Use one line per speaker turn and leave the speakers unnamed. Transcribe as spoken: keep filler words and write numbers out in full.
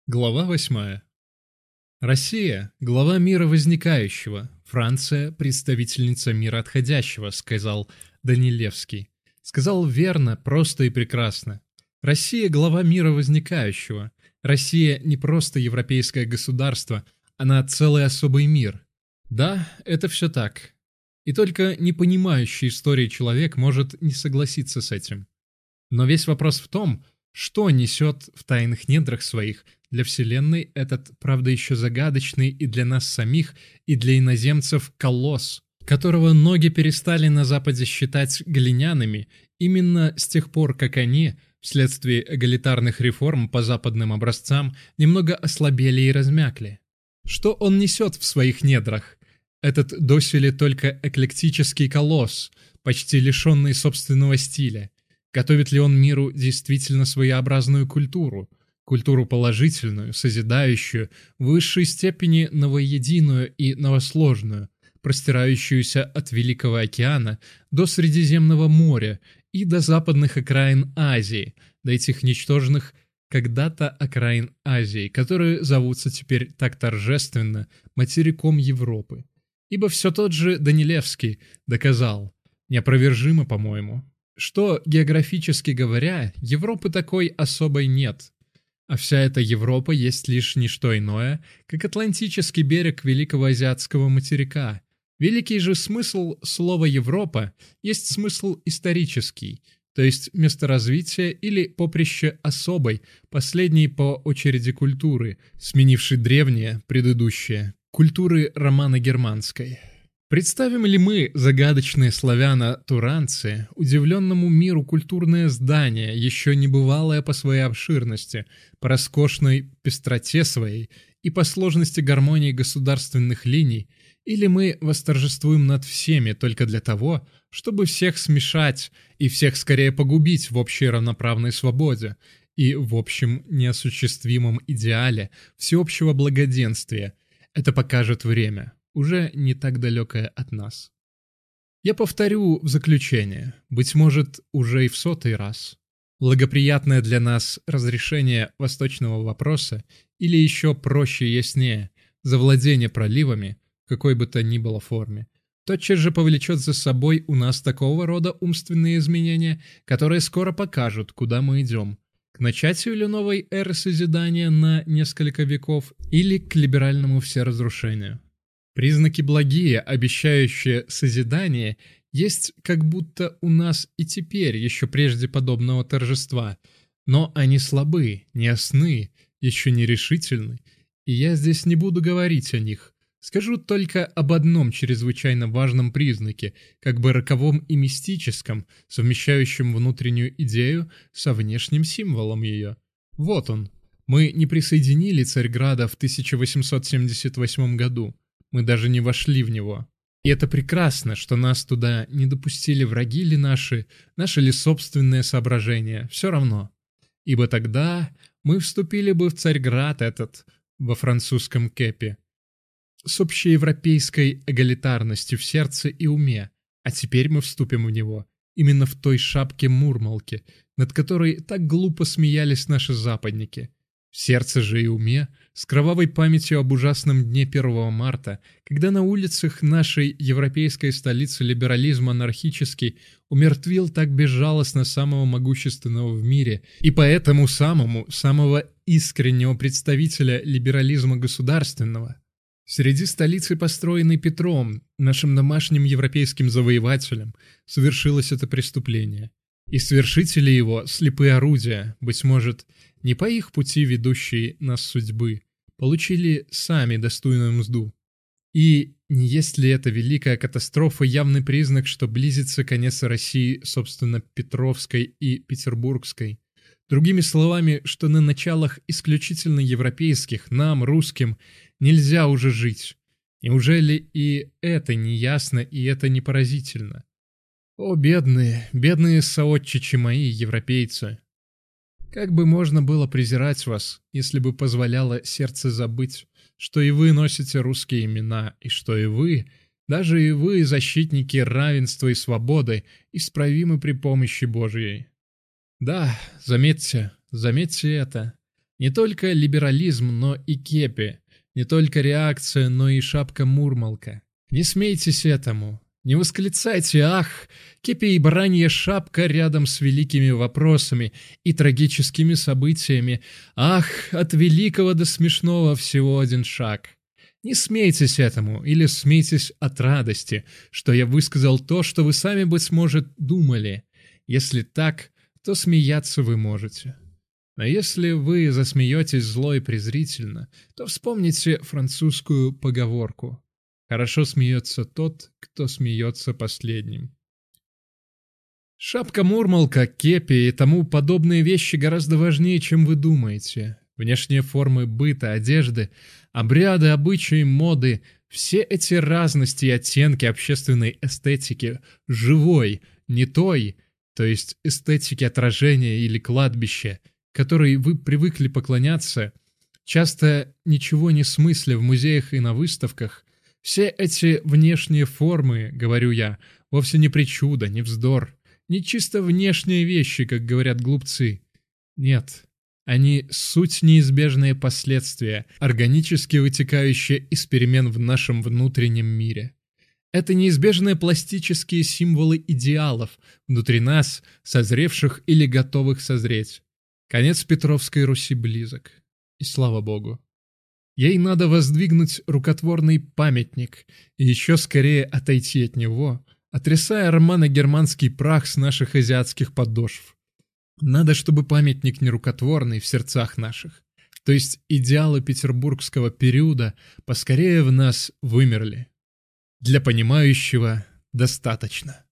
Глава восьмая. Россия – глава мира возникающего, Франция – представительница мира отходящего, сказал Данилевский. Сказал верно, просто и прекрасно. Россия – глава мира возникающего. Россия не просто европейское государство, она целый особый мир. Да, это все так. И только не понимающий истории человек может не согласиться с этим. Но весь вопрос в том, что несет в тайных недрах своих для Вселенной этот, правда, еще загадочный и для нас самих, и для иноземцев колосс, которого ноги перестали на Западе считать глиняными именно с тех пор, как они, вследствие эгалитарных реформ по западным образцам, немного ослабели и размякли. Что он несет в своих недрах? Этот доселе только эклектический колосс, почти лишенный собственного стиля. Готовит ли он миру действительно своеобразную культуру? Культуру положительную, созидающую, в высшей степени новоединую и новосложную, простирающуюся от Великого океана до Средиземного моря и до западных окраин Азии, до этих ничтожных когда-то окраин Азии, которые зовутся теперь так торжественно материком Европы. Ибо все тот же Данилевский доказал, неопровержимо, по-моему, что, географически говоря, Европы такой особой нет, а вся эта Европа есть лишь не что иное, как Атлантический берег Великого Азиатского материка. Великий же смысл слова «Европа» есть смысл исторический, то есть место развития или поприще особой, последней по очереди культуры, сменившей древнее, предыдущее, культуры романо-германской. Представим ли мы, загадочные славяно-туранцы, удивленному миру культурное здание, еще небывалое по своей обширности, по роскошной пестроте своей и по сложности гармонии государственных линий, или мы восторжествуем над всеми только для того, чтобы всех смешать и всех скорее погубить в общей равноправной свободе и в общем неосуществимом идеале всеобщего благоденствия? Это покажет время, уже не так далекое от нас. Я повторю в заключение, быть может, уже и в сотый раз. Благоприятное для нас разрешение восточного вопроса, или еще проще и яснее, завладение проливами, в какой бы то ни было форме, тотчас же повлечет за собой у нас такого рода умственные изменения, которые скоро покажут, куда мы идем. К начатию ли новой эры созидания на несколько веков, или к либеральному всеразрушению. Признаки благие, обещающие созидание, есть как будто у нас и теперь, еще прежде подобного торжества, но они слабы, неясны, еще нерешительны, и я здесь не буду говорить о них. Скажу только об одном чрезвычайно важном признаке, как бы роковом и мистическом, совмещающем внутреннюю идею со внешним символом ее. Вот он. Мы не присоединили Царьграда в тысяча восемьсот семьдесят восьмом году. Мы даже не вошли в него. И это прекрасно, что нас туда не допустили враги ли наши, наши ли собственные соображения, все равно. Ибо тогда мы вступили бы в Царьград этот, во французском кепе, с общеевропейской эгалитарностью в сердце и уме, а теперь мы вступим в него, именно в той шапке-мурмалке, над которой так глупо смеялись наши западники. В сердце же и уме, с кровавой памятью об ужасном дне первого марта, когда на улицах нашей европейской столицы либерализм анархический умертвил так безжалостно самого могущественного в мире и поэтому самому, самого искреннего представителя либерализма государственного. Среди столицы, построенной Петром, нашим домашним европейским завоевателем, совершилось это преступление. И совершители его, слепые орудия, быть может, не по их пути ведущие нас судьбы, получили сами достойную мзду. И не есть ли эта великая катастрофа явный признак, что близится конец России, собственно, Петровской и Петербургской? Другими словами, что на началах исключительно европейских, нам, русским, нельзя уже жить. Неужели и это не ясно, и это не поразительно? О, бедные, бедные соотчичи мои, европейцы! Как бы можно было презирать вас, если бы позволяло сердце забыть, что и вы носите русские имена, и что и вы, даже и вы, защитники равенства и свободы, исправимы при помощи Божьей. Да, заметьте, заметьте это. Не только либерализм, но и кепи. Не только реакция, но и шапка-мурмалка. Не смейтесь этому. Не восклицайте «Ах!» Кепи и баранья шапка рядом с великими вопросами и трагическими событиями. «Ах! От великого до смешного всего один шаг!» Не смейтесь этому, или смейтесь от радости, что я высказал то, что вы сами, быть может, думали. Если так, то смеяться вы можете. Но если вы засмеетесь зло и презрительно, то вспомните французскую поговорку: «Хорошо смеется тот, кто смеется последним». Шапка-мурмалка, кепи и тому подобные вещи гораздо важнее, чем вы думаете. Внешние формы быта, одежды, обряды, обычаи, моды — все эти разности и оттенки общественной эстетики, живой, не той, то есть эстетики отражения или кладбища, которой вы привыкли поклоняться, часто ничего не смысля в музеях и на выставках, все эти внешние формы, говорю я, вовсе не причуда, не вздор, не чисто внешние вещи, как говорят глупцы. Нет, они суть неизбежные последствия, органически вытекающие из перемен в нашем внутреннем мире. Это неизбежные пластические символы идеалов внутри нас, созревших или готовых созреть. Конец Петровской Руси близок. И слава Богу. Ей надо воздвигнуть рукотворный памятник и еще скорее отойти от него, отрясая романо-германский прах с наших азиатских подошв. Надо, чтобы памятник не рукотворный в сердцах наших, то есть идеалы петербургского периода, поскорее в нас вымерли. Для понимающего достаточно.